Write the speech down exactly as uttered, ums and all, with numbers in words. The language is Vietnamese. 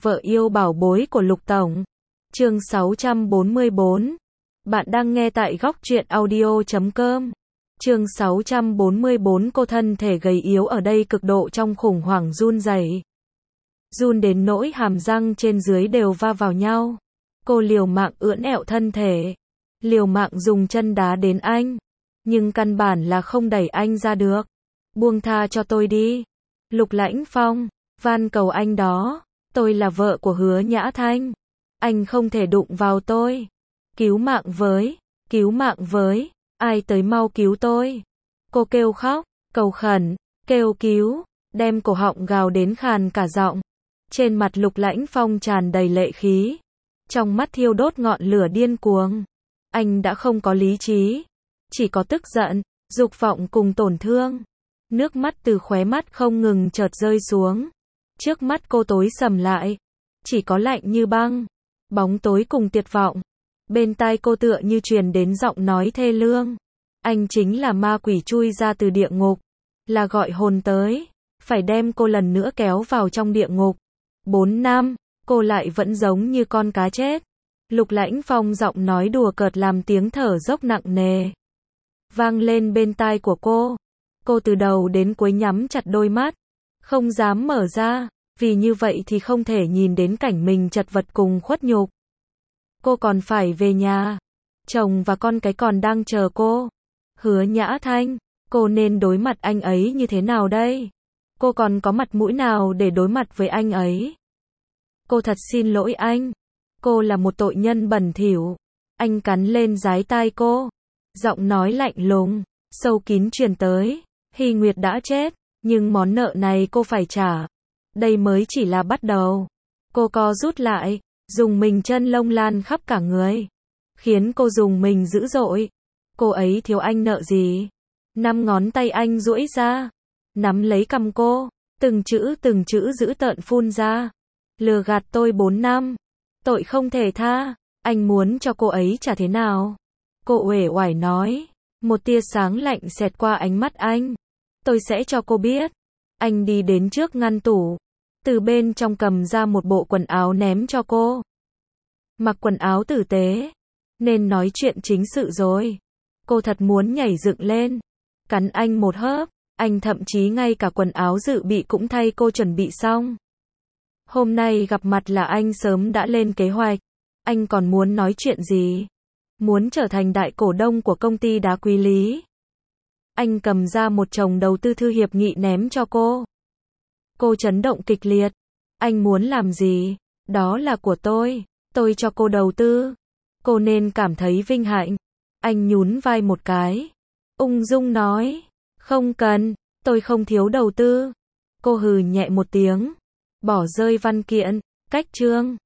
Vợ yêu bảo bối của Lục Tổng. Chương sáu trăm bốn mươi bốn. Bạn đang nghe tại góc truyện audio chấm com. Chương sáu trăm bốn mươi bốn. Cô thân thể gầy yếu ở đây cực độ trong khủng hoảng run rẩy. Run đến nỗi hàm răng trên dưới đều va vào nhau. Cô liều mạng ưỡn ẹo thân thể. Liều mạng dùng chân đá đến anh. Nhưng căn bản là không đẩy anh ra được. Buông tha cho tôi đi. Lục Lãnh Phong, van cầu anh đó. Tôi là vợ của Hứa Nhã Thanh. Anh không thể đụng vào tôi. Cứu mạng với, cứu mạng với, ai tới mau cứu tôi. Cô kêu khóc, cầu khẩn, kêu cứu, đem cổ họng gào đến khàn cả giọng. Trên mặt Lục Lãnh Phong tràn đầy lệ khí. Trong mắt thiêu đốt ngọn lửa điên cuồng. Anh đã không có lý trí. Chỉ có tức giận, dục vọng cùng tổn thương. Nước mắt từ khóe mắt không ngừng chợt rơi xuống. Trước mắt cô tối sầm lại. Chỉ có lạnh như băng. Bóng tối cùng tuyệt vọng. Bên tai cô tựa như truyền đến giọng nói thê lương. Anh chính là ma quỷ chui ra từ địa ngục. Là gọi hồn tới. Phải đem cô lần nữa kéo vào trong địa ngục. Bốn năm, cô lại vẫn giống như con cá chết. Lục Lãnh Phong giọng nói đùa cợt làm tiếng thở dốc nặng nề vang lên bên tai của cô. Cô từ đầu đến cuối nhắm chặt đôi mắt. Không dám mở ra. Vì như vậy thì không thể nhìn đến cảnh mình chật vật cùng khuất nhục. Cô còn phải về nhà. Chồng và con cái còn đang chờ cô. Hứa Nhã Thanh, cô nên đối mặt anh ấy như thế nào đây? Cô còn có mặt mũi nào để đối mặt với anh ấy? Cô thật xin lỗi anh. Cô là một tội nhân bẩn thỉu. Anh cắn lên dái tai cô. Giọng nói lạnh lùng, sâu kín truyền tới. Hy Nguyệt đã chết, nhưng món nợ này cô phải trả. Đây mới chỉ là bắt đầu. Cô co rút lại, dùng mình chân lông lan khắp cả người. Khiến cô dùng mình dữ dội. Cô ấy thiếu anh nợ gì? Năm ngón tay anh duỗi ra. Nắm lấy cằm cô. Từng chữ từng chữ dữ tợn phun ra. Lừa gạt tôi bốn năm. Tội không thể tha. Anh muốn cho cô ấy trả thế nào? Cô uể oải nói. Một tia sáng lạnh xẹt qua ánh mắt anh. Tôi sẽ cho cô biết. Anh đi đến trước ngăn tủ. Từ bên trong cầm ra một bộ quần áo ném cho cô. Mặc quần áo tử tế. Nên nói chuyện chính sự rồi. Cô thật muốn nhảy dựng lên. Cắn anh một hớp. Anh thậm chí ngay cả quần áo dự bị cũng thay cô chuẩn bị xong. Hôm nay gặp mặt là anh sớm đã lên kế hoạch. Anh còn muốn nói chuyện gì? Muốn trở thành đại cổ đông của công ty đá quý Lý. Anh cầm ra một chồng đầu tư thư hiệp nghị ném cho cô. Cô chấn động kịch liệt. Anh muốn làm gì? Đó là của tôi. Tôi cho cô đầu tư. Cô nên cảm thấy vinh hạnh. Anh nhún vai một cái. Ung dung nói. Không cần. Tôi không thiếu đầu tư. Cô hừ nhẹ một tiếng. Bỏ rơi văn kiện. Cách chương.